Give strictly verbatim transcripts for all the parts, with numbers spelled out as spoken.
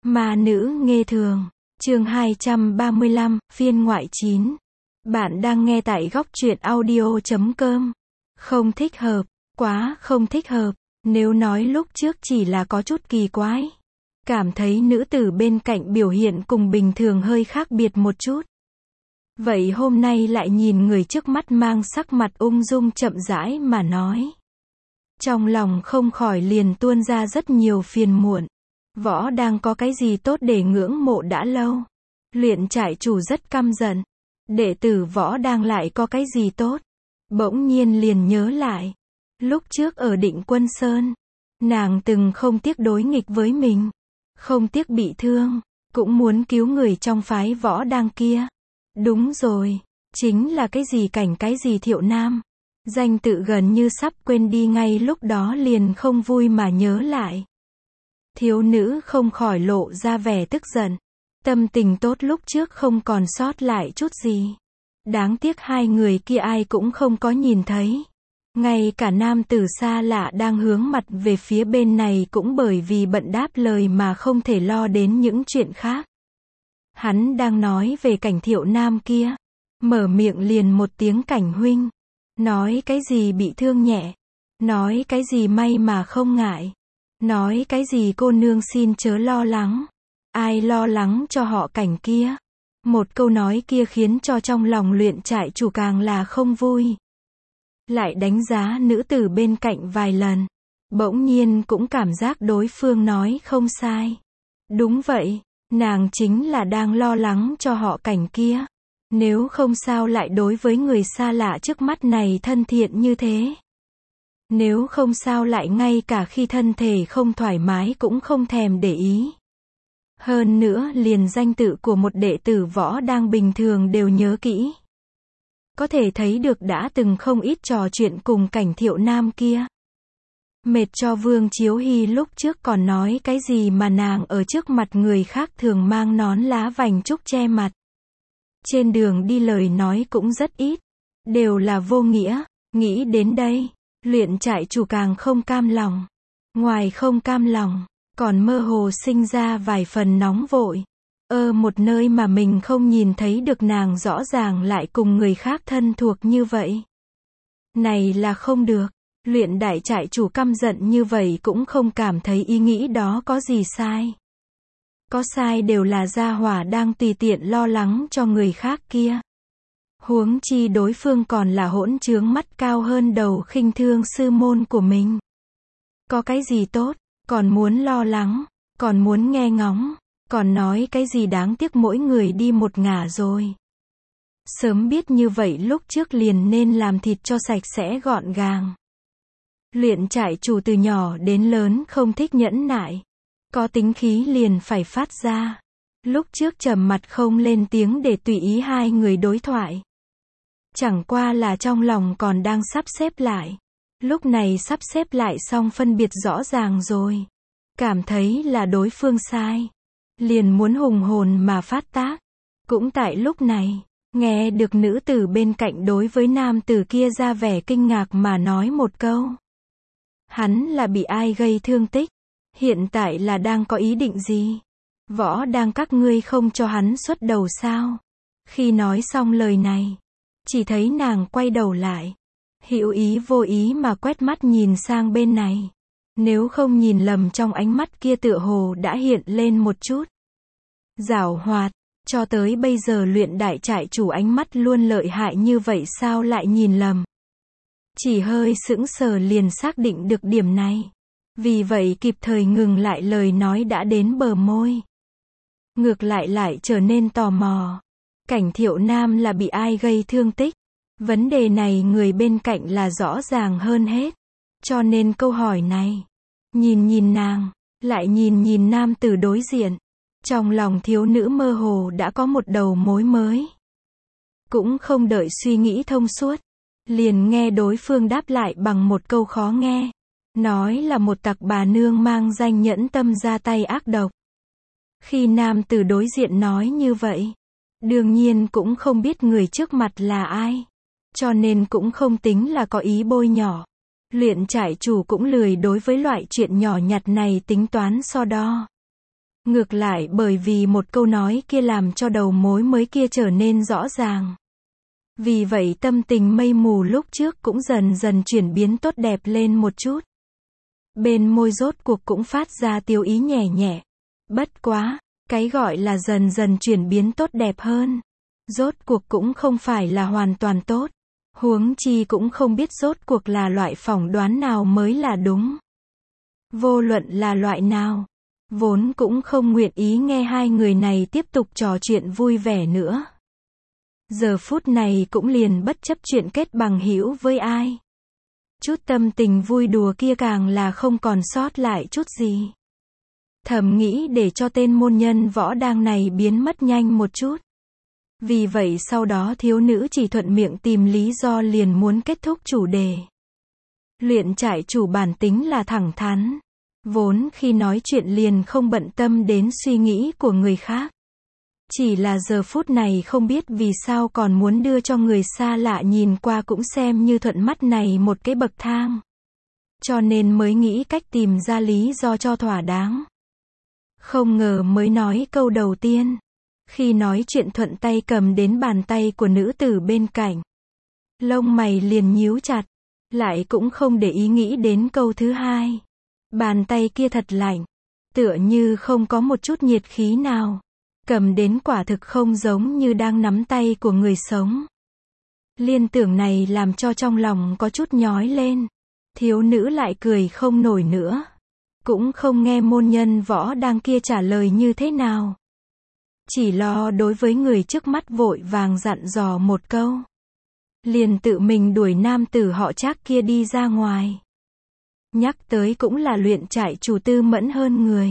Ma nữ nghê thường, chương hai trăm ba mươi lăm, phiên ngoại chín. Bạn đang nghe tại góc truyện audio chấm com. Không thích hợp, quá không thích hợp. Nếu nói lúc trước chỉ là có chút kỳ quái, cảm thấy nữ tử bên cạnh biểu hiện cùng bình thường hơi khác biệt một chút, vậy hôm nay lại nhìn người trước mắt mang sắc mặt ung dung chậm rãi mà nói. Trong lòng không khỏi liền tuôn ra rất nhiều phiền muộn. Võ đang có cái gì tốt để ngưỡng mộ đã lâu. Luyện trại chủ rất căm giận. Đệ tử Võ đang lại có cái gì tốt. Bỗng nhiên liền nhớ lại. Lúc trước ở Định Quân Sơn, nàng từng không tiếc đối nghịch với mình. Không tiếc bị thương, cũng muốn cứu người trong phái Võ đang kia. Đúng rồi, chính là cái gì Cảnh cái gì Thiệu Nam. Danh tự gần như sắp quên đi, ngay lúc đó liền không vui mà nhớ lại. Thiếu nữ không khỏi lộ ra vẻ tức giận. Tâm tình tốt lúc trước không còn sót lại chút gì. Đáng tiếc hai người kia ai cũng không có nhìn thấy. Ngay cả nam tử xa lạ đang hướng mặt về phía bên này cũng bởi vì bận đáp lời mà không thể lo đến những chuyện khác. Hắn đang nói về Cảnh Thiệu Nam kia. Mở miệng liền một tiếng Cảnh huynh. Nói cái gì bị thương nhẹ. Nói cái gì may mà không ngại. Nói cái gì cô nương xin chớ lo lắng. Ai lo lắng cho họ Cảnh kia. Một câu nói kia khiến cho trong lòng luyện trại chủ càng là không vui. Lại đánh giá nữ tử bên cạnh vài lần. Bỗng nhiên cũng cảm giác đối phương nói không sai. Đúng vậy, nàng chính là đang lo lắng cho họ Cảnh kia. Nếu không sao lại đối với người xa lạ trước mắt này thân thiện như thế. Nếu không sao lại ngay cả khi thân thể không thoải mái cũng không thèm để ý. Hơn nữa liền danh tự của một đệ tử Võ đang bình thường đều nhớ kỹ. Có thể thấy được đã từng không ít trò chuyện cùng Cảnh Thiệu Nam kia. Mệt cho Vương Chiếu Hy lúc trước còn nói cái gì mà nàng ở trước mặt người khác thường mang nón lá vành trúc che mặt. Trên đường đi lời nói cũng rất ít. Đều là vô nghĩa. Nghĩ đến đây, luyện trại chủ càng không cam lòng. Ngoài không cam lòng, còn mơ hồ sinh ra vài phần nóng vội. Ơ một nơi mà mình không nhìn thấy được nàng rõ ràng lại cùng người khác thân thuộc như vậy. Này là không được. Luyện đại trại chủ căm giận như vậy cũng không cảm thấy ý nghĩ đó có gì sai. Có sai đều là gia hỏa đang tùy tiện lo lắng cho người khác kia. Huống chi đối phương còn là hỗn trướng mắt cao hơn đầu khinh thương sư môn của mình. Có cái gì tốt, còn muốn lo lắng, còn muốn nghe ngóng, còn nói cái gì đáng tiếc mỗi người đi một ngả rồi. Sớm biết như vậy lúc trước liền nên làm thịt cho sạch sẽ gọn gàng. Luyện trại chủ từ nhỏ đến lớn không thích nhẫn nại. Có tính khí liền phải phát ra. Lúc trước trầm mặt không lên tiếng để tùy ý hai người đối thoại. Chẳng qua là trong lòng còn đang sắp xếp lại. Lúc này sắp xếp lại xong phân biệt rõ ràng rồi. Cảm thấy là đối phương sai. Liền muốn hùng hồn mà phát tác. Cũng tại lúc này, nghe được nữ tử bên cạnh đối với nam tử kia ra vẻ kinh ngạc mà nói một câu. Hắn là bị ai gây thương tích? Hiện tại là đang có ý định gì? Võ đang các ngươi không cho hắn xuất đầu sao? Khi nói xong lời này, chỉ thấy nàng quay đầu lại. Hữu ý vô ý mà quét mắt nhìn sang bên này. Nếu không nhìn lầm trong ánh mắt kia tựa hồ đã hiện lên một chút giảo hoạt. Cho tới bây giờ luyện đại trại chủ ánh mắt luôn lợi hại như vậy sao lại nhìn lầm? Chỉ hơi sững sờ liền xác định được điểm này. Vì vậy kịp thời ngừng lại lời nói đã đến bờ môi. Ngược lại lại trở nên tò mò. Cảnh Thiệu Nam là bị ai gây thương tích? Vấn đề này người bên cạnh là rõ ràng hơn hết. Cho nên câu hỏi này, nhìn nhìn nàng, lại nhìn nhìn nam tử đối diện. Trong lòng thiếu nữ mơ hồ đã có một đầu mối mới. Cũng không đợi suy nghĩ thông suốt. Liền nghe đối phương đáp lại bằng một câu khó nghe. Nói là một tặc bà nương mang danh nhẫn tâm ra tay ác độc. Khi nam tử đối diện nói như vậy, đương nhiên cũng không biết người trước mặt là ai. Cho nên cũng không tính là có ý bôi nhỏ. Luyện trại chủ cũng lười đối với loại chuyện nhỏ nhặt này tính toán so đo. Ngược lại bởi vì một câu nói kia làm cho đầu mối mới kia trở nên rõ ràng. Vì vậy tâm tình mây mù lúc trước cũng dần dần chuyển biến tốt đẹp lên một chút. Bên môi rốt cuộc cũng phát ra tiêu ý nhẹ nhẹ. Bất quá, cái gọi là dần dần chuyển biến tốt đẹp hơn. Rốt cuộc cũng không phải là hoàn toàn tốt. Huống chi cũng không biết rốt cuộc là loại phỏng đoán nào mới là đúng. Vô luận là loại nào. Vốn cũng không nguyện ý nghe hai người này tiếp tục trò chuyện vui vẻ nữa. Giờ phút này cũng liền bất chấp chuyện kết bằng hữu với ai. Chút tâm tình vui đùa kia càng là không còn sót lại chút gì. Thầm nghĩ để cho tên môn nhân võ đang này biến mất nhanh một chút. Vì vậy sau đó thiếu nữ chỉ thuận miệng tìm lý do liền muốn kết thúc chủ đề. Luyện trại chủ bản tính là thẳng thắn. Vốn khi nói chuyện liền không bận tâm đến suy nghĩ của người khác. Chỉ là giờ phút này không biết vì sao còn muốn đưa cho người xa lạ nhìn qua cũng xem như thuận mắt này một cái bậc thang. Cho nên mới nghĩ cách tìm ra lý do cho thỏa đáng. Không ngờ mới nói câu đầu tiên. Khi nói chuyện thuận tay cầm đến bàn tay của nữ tử bên cạnh. Lông mày liền nhíu chặt. Lại cũng không để ý nghĩ đến câu thứ hai. Bàn tay kia thật lạnh. Tựa như không có một chút nhiệt khí nào. Cầm đến quả thực không giống như đang nắm tay của người sống. Liên tưởng này làm cho trong lòng có chút nhói lên. Thiếu nữ lại cười không nổi nữa. Cũng không nghe môn nhân võ đang kia trả lời như thế nào. Chỉ lo đối với người trước mắt vội vàng dặn dò một câu. Liền tự mình đuổi nam tử họ Trác kia đi ra ngoài. Nhắc tới cũng là luyện trại chủ tư mẫn hơn người.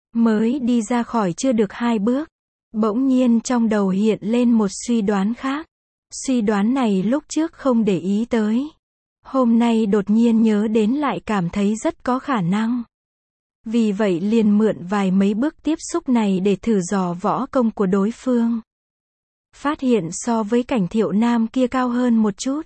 Mới đi ra khỏi chưa được hai bước. Bỗng nhiên trong đầu hiện lên một suy đoán khác. Suy đoán này lúc trước không để ý tới. Hôm nay đột nhiên nhớ đến lại cảm thấy rất có khả năng. Vì vậy liền mượn vài mấy bước tiếp xúc này để thử dò võ công của đối phương. Phát hiện so với Cảnh Thiệu Nam kia cao hơn một chút.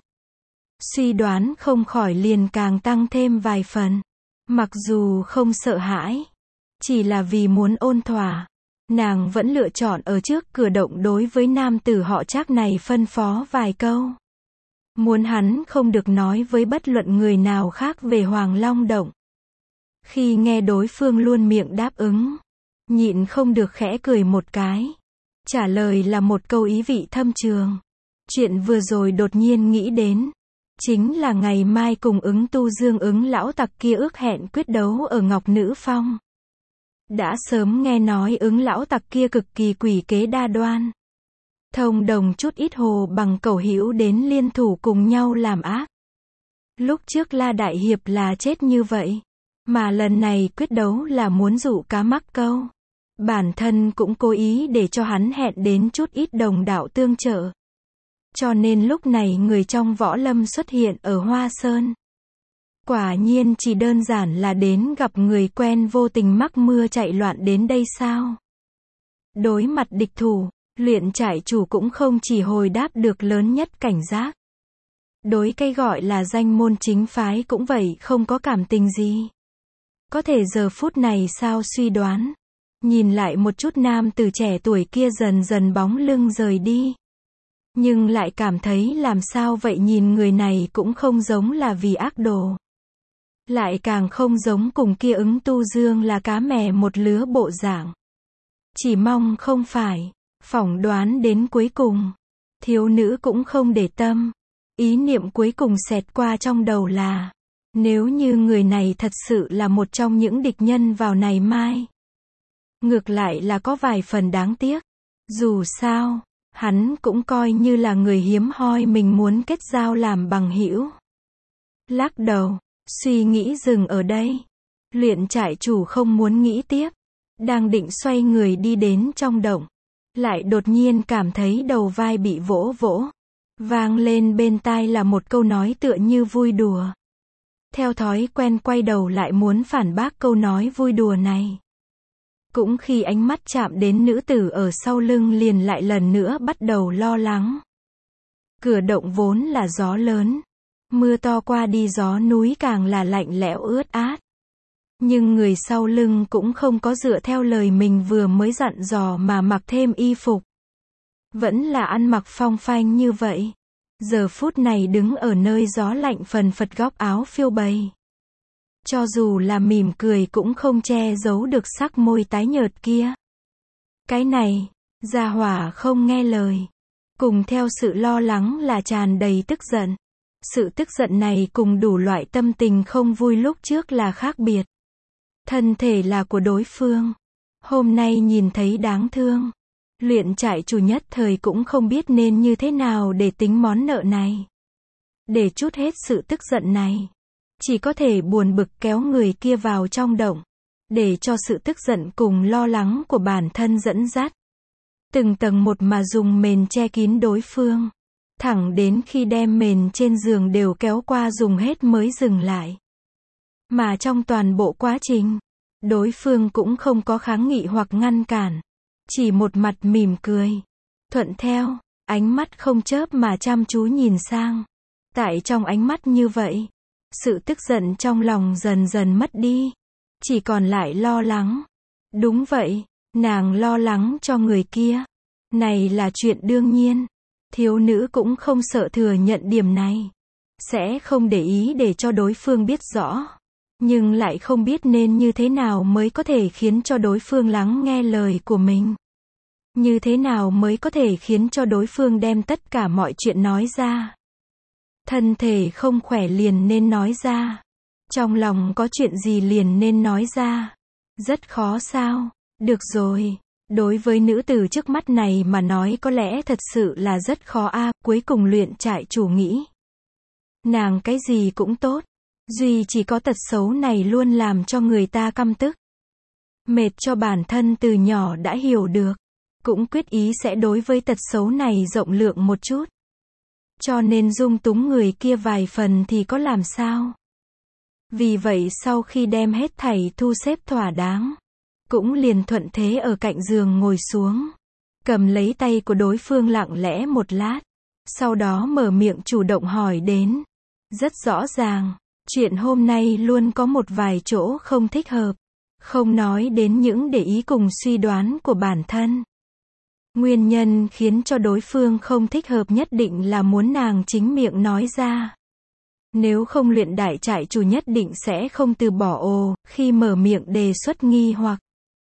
Suy đoán không khỏi liền càng tăng thêm vài phần. Mặc dù không sợ hãi. Chỉ là vì muốn ôn thỏa. Nàng vẫn lựa chọn ở trước cửa động đối với nam tử họ Trác này phân phó vài câu. Muốn hắn không được nói với bất luận người nào khác về Hoàng Long Động. Khi nghe đối phương luôn miệng đáp ứng. Nhịn không được khẽ cười một cái. Trả lời là một câu ý vị thâm trường. Chuyện vừa rồi đột nhiên nghĩ đến. Chính là ngày mai cùng Ứng Tu Dương Ứng lão tặc kia ước hẹn quyết đấu ở Ngọc Nữ Phong. Đã sớm nghe nói Ứng lão tặc kia cực kỳ quỷ kế đa đoan. Thông đồng chút ít hồ bằng cẩu hữu đến liên thủ cùng nhau làm ác. Lúc trước La Đại Hiệp là chết như vậy. Mà lần này quyết đấu là muốn dụ cá mắc câu. Bản thân cũng cố ý để cho hắn hẹn đến chút ít đồng đạo tương trợ. Cho nên lúc này người trong võ lâm xuất hiện ở Hoa Sơn. Quả nhiên chỉ đơn giản là đến gặp người quen vô tình mắc mưa chạy loạn đến đây sao? Đối mặt địch thủ, luyện trại chủ cũng không chỉ hồi đáp được lớn nhất cảnh giác. Đối cái gọi là danh môn chính phái cũng vậy không có cảm tình gì. Có thể giờ phút này sao suy đoán. Nhìn lại một chút nam từ trẻ tuổi kia dần dần bóng lưng rời đi. Nhưng lại cảm thấy làm sao vậy nhìn người này cũng không giống là vì ác đồ. Lại càng không giống cùng kia Ứng Tu Dương là cá mè một lứa bộ dạng. Chỉ mong không phải. Phỏng đoán đến cuối cùng. Thiếu nữ cũng không để tâm. Ý niệm cuối cùng xẹt qua trong đầu là. Nếu như người này thật sự là một trong những địch nhân vào ngày mai. Ngược lại là có vài phần đáng tiếc. Dù sao, hắn cũng coi như là người hiếm hoi mình muốn kết giao làm bằng hữu. Lắc đầu, suy nghĩ dừng ở đây. Luyện trại chủ không muốn nghĩ tiếp. Đang định xoay người đi đến trong động. Lại đột nhiên cảm thấy đầu vai bị vỗ vỗ. Vang lên bên tai là một câu nói tựa như vui đùa. Theo thói quen quay đầu lại muốn phản bác câu nói vui đùa này. Cũng khi ánh mắt chạm đến nữ tử ở sau lưng liền lại lần nữa bắt đầu lo lắng. Cửa động vốn là gió lớn. Mưa to qua đi gió núi càng là lạnh lẽo ướt át. Nhưng người sau lưng cũng không có dựa theo lời mình vừa mới dặn dò mà mặc thêm y phục. Vẫn là ăn mặc phong phanh như vậy. Giờ phút này đứng ở nơi gió lạnh phần phật góc áo phiêu bày. Cho dù là mỉm cười cũng không che giấu được sắc môi tái nhợt kia. Cái này, gia hỏa không nghe lời. Cùng theo sự lo lắng là tràn đầy tức giận. Sự tức giận này cùng đủ loại tâm tình không vui lúc trước là khác biệt. Thân thể là của đối phương. Hôm nay nhìn thấy đáng thương. Luyện trại chủ nhất thời cũng không biết nên như thế nào để tính món nợ này. Để trút hết sự tức giận này. Chỉ có thể buồn bực kéo người kia vào trong động. Để cho sự tức giận cùng lo lắng của bản thân dẫn dắt. Từng tầng một mà dùng mền che kín đối phương. Thẳng đến khi đem mền trên giường đều kéo qua dùng hết mới dừng lại. Mà trong toàn bộ quá trình, đối phương cũng không có kháng nghị hoặc ngăn cản. Chỉ một mặt mỉm cười. Thuận theo, ánh mắt không chớp mà chăm chú nhìn sang. Tại trong ánh mắt như vậy, sự tức giận trong lòng dần dần mất đi. Chỉ còn lại lo lắng. Đúng vậy, nàng lo lắng cho người kia. Này là chuyện đương nhiên. Thiếu nữ cũng không sợ thừa nhận điểm này. Sẽ không để ý để cho đối phương biết rõ. Nhưng lại không biết nên như thế nào mới có thể khiến cho đối phương lắng nghe lời của mình. Như thế nào mới có thể khiến cho đối phương đem tất cả mọi chuyện nói ra. Thân thể không khỏe liền nên nói ra. Trong lòng có chuyện gì liền nên nói ra. Rất khó sao? Được rồi. Đối với nữ tử trước mắt này mà nói có lẽ thật sự là rất khó a. Cuối cùng luyện trại chủ nghĩ. Nàng cái gì cũng tốt. Duy chỉ có tật xấu này luôn làm cho người ta căm tức. Mệt cho bản thân từ nhỏ đã hiểu được. Cũng quyết ý sẽ đối với tật xấu này rộng lượng một chút. Cho nên dung túng người kia vài phần thì có làm sao. Vì vậy sau khi đem hết thảy thu xếp thỏa đáng. Cũng liền thuận thế ở cạnh giường ngồi xuống. Cầm lấy tay của đối phương lặng lẽ một lát. Sau đó mở miệng chủ động hỏi đến. Rất rõ ràng. Chuyện hôm nay luôn có một vài chỗ không thích hợp. Không nói đến những để ý cùng suy đoán của bản thân. Nguyên nhân khiến cho đối phương không thích hợp nhất định là muốn nàng chính miệng nói ra. Nếu không luyện đại trại chủ nhất định sẽ không từ bỏ ồ, khi mở miệng đề xuất nghi hoặc.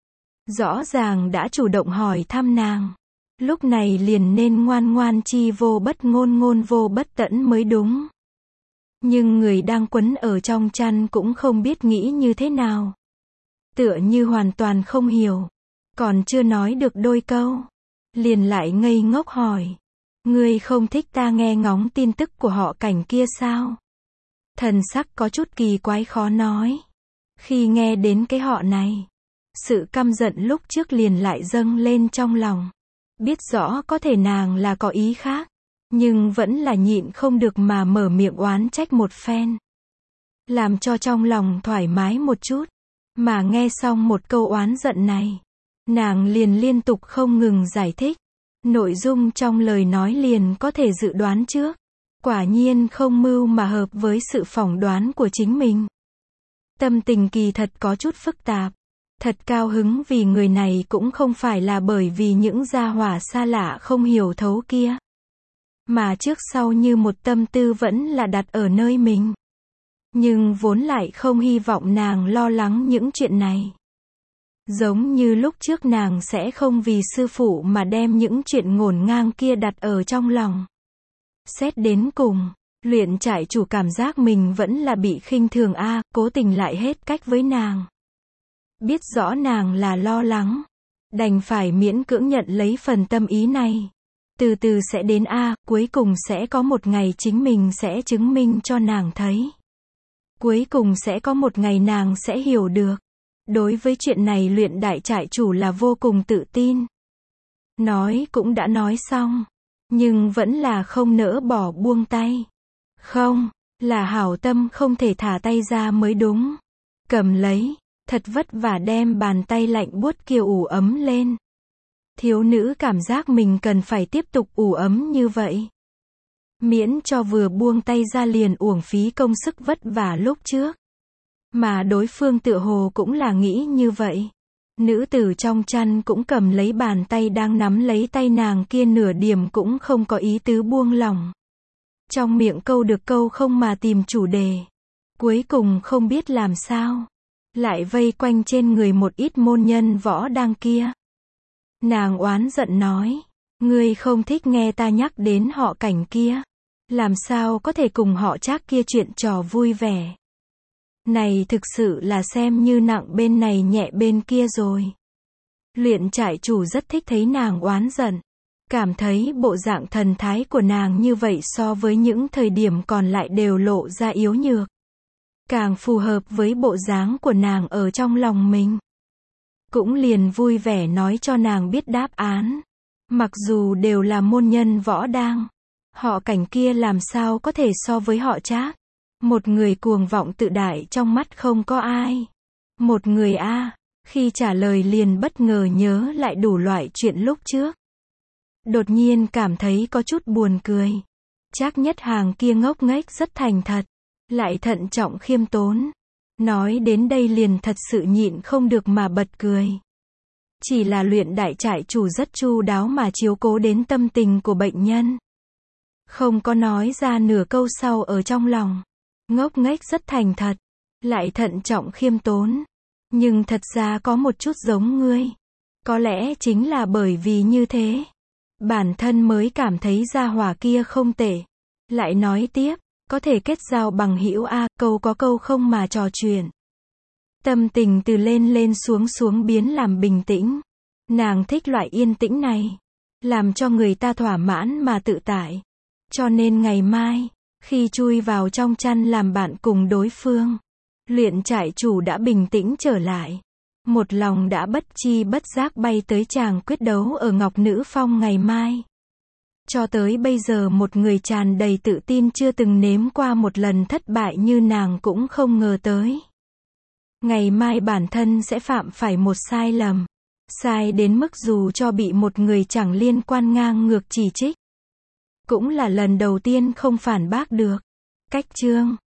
Rõ ràng đã chủ động hỏi thăm nàng. Lúc này liền nên ngoan ngoan chi vô bất ngôn ngôn vô bất tẫn mới đúng. Nhưng người đang quấn ở trong chăn cũng không biết nghĩ như thế nào. Tựa như hoàn toàn không hiểu. Còn chưa nói được đôi câu. Liền lại ngây ngốc hỏi. Ngươi không thích ta nghe ngóng tin tức của họ cảnh kia sao? Thần sắc có chút kỳ quái khó nói. Khi nghe đến cái họ này. Sự căm giận lúc trước liền lại dâng lên trong lòng. Biết rõ có thể nàng là có ý khác. Nhưng vẫn là nhịn không được mà mở miệng oán trách một phen. Làm cho trong lòng thoải mái một chút. Mà nghe xong một câu oán giận này. Nàng liền liên tục không ngừng giải thích. Nội dung trong lời nói liền có thể dự đoán trước. Quả nhiên không mưu mà hợp với sự phỏng đoán của chính mình. Tâm tình kỳ thật có chút phức tạp. Thật cao hứng vì người này cũng không phải là bởi vì những gia hỏa xa lạ không hiểu thấu kia. Mà trước sau như một tâm tư vẫn là đặt ở nơi mình. Nhưng vốn lại không hy vọng nàng lo lắng những chuyện này. Giống như lúc trước nàng sẽ không vì sư phụ mà đem những chuyện ngổn ngang kia đặt ở trong lòng. Xét đến cùng, luyện trại chủ cảm giác mình vẫn là bị khinh thường a, cố tình lại hết cách với nàng. Biết rõ nàng là lo lắng, đành phải miễn cưỡng nhận lấy phần tâm ý này. Từ từ sẽ đến a, cuối cùng sẽ có một ngày chính mình sẽ chứng minh cho nàng thấy. Cuối cùng sẽ có một ngày nàng sẽ hiểu được. Đối với chuyện này luyện đại trại chủ là vô cùng tự tin. Nói cũng đã nói xong. Nhưng vẫn là không nỡ bỏ buông tay. Không, là hảo tâm không thể thả tay ra mới đúng. Cầm lấy, thật vất vả đem bàn tay lạnh buốt kia ủ ấm lên. Thiếu nữ cảm giác mình cần phải tiếp tục ủ ấm như vậy. Miễn cho vừa buông tay ra liền uổng phí công sức vất vả lúc trước. Mà đối phương tựa hồ cũng là nghĩ như vậy. Nữ tử trong chăn cũng cầm lấy bàn tay đang nắm lấy tay nàng kia, nửa điểm cũng không có ý tứ buông lỏng. Trong miệng câu được câu không mà tìm chủ đề. Cuối cùng không biết làm sao, lại vây quanh trên người một ít môn nhân võ đang kia. Nàng oán giận nói, ngươi không thích nghe ta nhắc đến họ Cảnh kia, làm sao có thể cùng họ Trác kia chuyện trò vui vẻ. Này thực sự là xem như nặng bên này nhẹ bên kia rồi. Luyện trại chủ rất thích thấy nàng oán giận, cảm thấy bộ dạng thần thái của nàng như vậy so với những thời điểm còn lại đều lộ ra yếu nhược, càng phù hợp với bộ dáng của nàng ở trong lòng mình. Cũng liền vui vẻ nói cho nàng biết đáp án. Mặc dù đều là môn nhân võ đang, họ Cảnh kia làm sao có thể so với họ Trác. Một người cuồng vọng tự đại trong mắt không có ai. Một người a, khi trả lời liền bất ngờ nhớ lại đủ loại chuyện lúc trước. Đột nhiên cảm thấy có chút buồn cười. Trác Nhất Hàng kia ngốc nghếch rất thành thật, lại thận trọng khiêm tốn. Nói đến đây liền thật sự nhịn không được mà bật cười. Chỉ là Luyện đại trại chủ rất chu đáo mà chiếu cố đến tâm tình của bệnh nhân. Không có nói ra nửa câu sau ở trong lòng. Ngốc nghếch rất thành thật, lại thận trọng khiêm tốn. Nhưng thật ra có một chút giống ngươi. Có lẽ chính là bởi vì như thế, bản thân mới cảm thấy gia hỏa kia không tệ. Lại nói tiếp, có thể kết giao bằng hữu a, câu có câu không mà trò chuyện. Tâm tình từ lên lên xuống xuống biến làm bình tĩnh. Nàng thích loại yên tĩnh này, làm cho người ta thỏa mãn mà tự tại. Cho nên ngày mai, khi chui vào trong chăn làm bạn cùng đối phương, Luyện trại chủ đã bình tĩnh trở lại. Một lòng đã bất chi bất giác bay tới chàng quyết đấu ở Ngọc Nữ Phong ngày mai. Cho tới bây giờ một người tràn đầy tự tin chưa từng nếm qua một lần thất bại như nàng cũng không ngờ tới. Ngày mai bản thân sẽ phạm phải một sai lầm. Sai đến mức dù cho bị một người chẳng liên quan ngang ngược chỉ trích, cũng là lần đầu tiên không phản bác được. Cách chương